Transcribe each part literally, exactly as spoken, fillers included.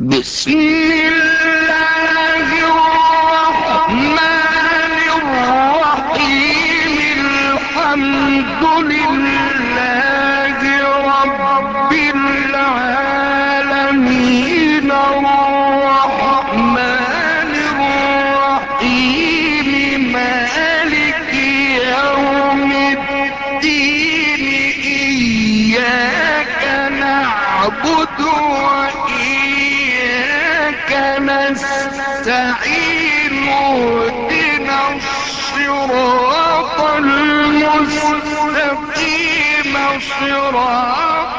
بسم الله الرحمن الرحيم الحمد لله رب العالمين الرحمن الرحيم مالك يوم الدين إياك نعبد وإياك نستعين اهدنا الصراط المستقيم صراط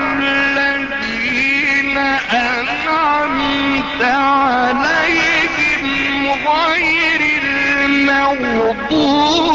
الذين أنعمت عليهم غير المغضوب